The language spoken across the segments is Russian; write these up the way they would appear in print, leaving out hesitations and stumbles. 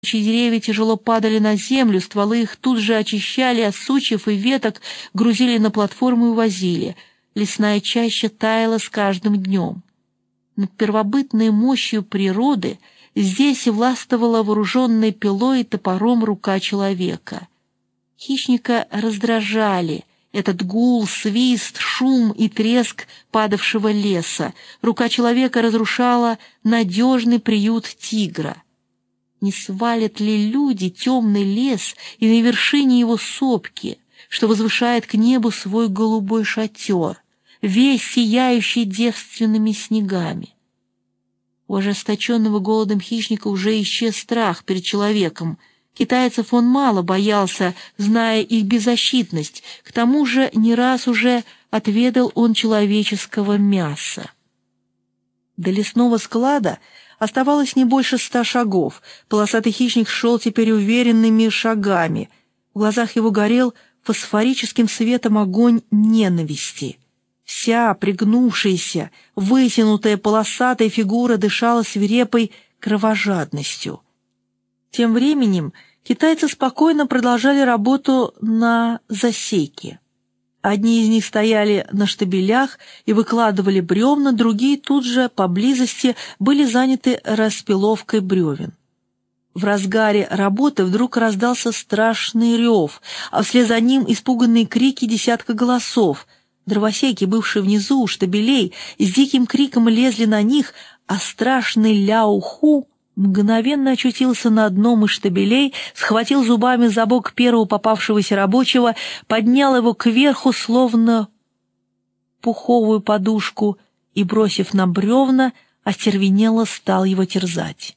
Деревья тяжело падали на землю, стволы их тут же очищали от сучьев и веток, грузили на платформу и увозили. Лесная чаща таяла с каждым днем. Над первобытной мощью природы здесь властвовала вооруженная пилой и топором рука человека. Хищника раздражали этот гул, свист, шум и треск падавшего леса. Рука человека разрушала надежный приют тигра. Не свалят ли люди темный лес и на вершине его сопки, что возвышает к небу свой голубой шатер, весь сияющий девственными снегами? У ожесточенного голодом хищника уже исчез страх перед человеком. Китайцев он мало боялся, зная их беззащитность, к тому же не раз уже отведал он человеческого мяса. До лесного склада оставалось не больше 100 шагов. Полосатый хищник шел теперь уверенными шагами. В глазах его горел фосфорическим светом огонь ненависти. Вся пригнувшаяся, вытянутая полосатая фигура дышала свирепой кровожадностью. Тем временем китайцы спокойно продолжали работу на засеке. Одни из них стояли на штабелях и выкладывали бревна, другие тут же поблизости были заняты распиловкой бревен. В разгаре работы вдруг раздался страшный рев, а вслед за ним испуганные крики десятка голосов. Дровосеки, бывшие внизу у штабелей, с диким криком лезли на них, а страшный Ляо-Ху мгновенно очутился на одном из штабелей, схватил зубами за бок первого попавшегося рабочего, поднял его кверху, словно пуховую подушку, и, бросив на бревна, остервенело стал его терзать.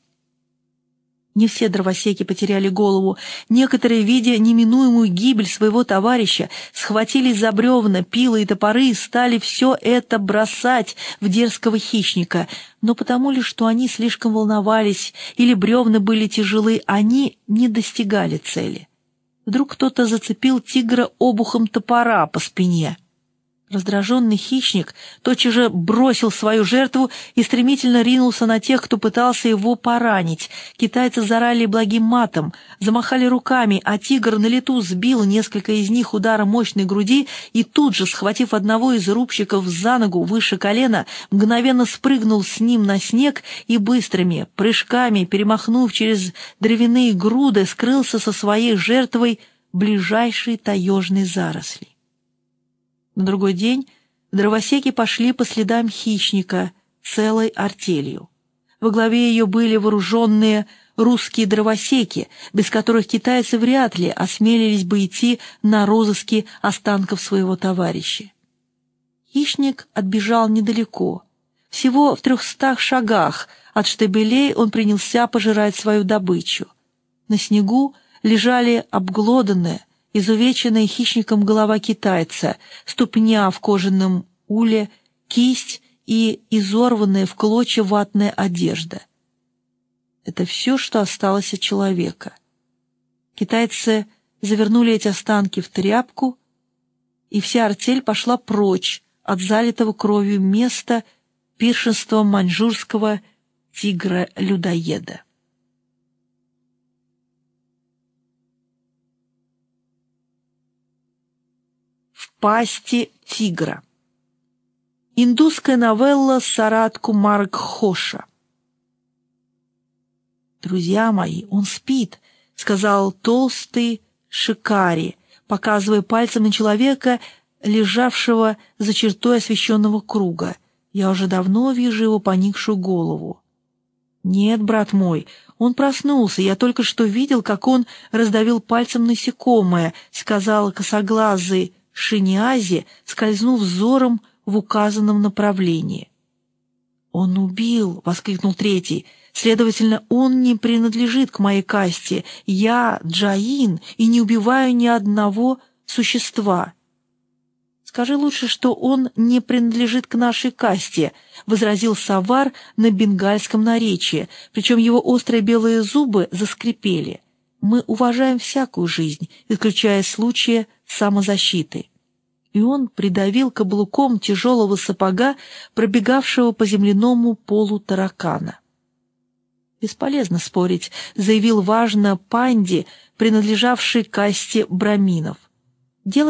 Не все дровосеки потеряли голову. Некоторые, видя неминуемую гибель своего товарища, схватились за бревна, пилы и топоры и стали все это бросать в дерзкого хищника. Но потому ли, что они слишком волновались или бревна были тяжелы, они не достигали цели. Вдруг кто-то зацепил тигра обухом топора по спине. Раздраженный хищник тотчас же бросил свою жертву и стремительно ринулся на тех, кто пытался его поранить. Китайцы заорали благим матом, замахали руками, а тигр на лету сбил несколько из них ударом мощной груди и тут же, схватив одного из рубщиков за ногу выше колена, мгновенно спрыгнул с ним на снег и быстрыми прыжками, перемахнув через дровяные груды, скрылся со своей жертвой в ближайшей таежной заросли. На другой день дровосеки пошли по следам хищника целой артелью. Во главе ее были вооруженные русские дровосеки, без которых китайцы вряд ли осмелились бы идти на розыски останков своего товарища. Хищник отбежал недалеко. Всего в 300 шагах от штабелей он принялся пожирать свою добычу. На снегу лежали обглоданные, изувеченная хищником голова китайца, ступня в кожаном уле, кисть и изорванная в клочья ватная одежда. Это все, что осталось от человека. Китайцы завернули эти останки в тряпку, и вся артель пошла прочь от залитого кровью места пиршества маньчжурского тигра-людоеда. Пасти тигра. Индусская новелла Сарат Кумар Гхоша. «Друзья мои, он спит», — сказал толстый шикари, показывая пальцем на человека, лежавшего за чертой освещенного круга. «Я уже давно вижу его поникшую голову». «Нет, брат мой, он проснулся. Я только что видел, как он раздавил пальцем насекомое», — сказал косоглазый Шиньязи, скользнув взором в указанном направлении. «Он убил!» — воскликнул третий. «Следовательно, он не принадлежит к моей касте. Я Джаин и не убиваю ни одного существа». «Скажи лучше, что он не принадлежит к нашей касте», — возразил Савар на бенгальском наречии, причем его острые белые зубы заскрипели. «Мы уважаем всякую жизнь, исключая случаи самозащиты». И он придавил каблуком тяжелого сапога, пробегавшего по земляному полу таракана. «Бесполезно спорить», — заявил важно Панди, принадлежавший касте браминов.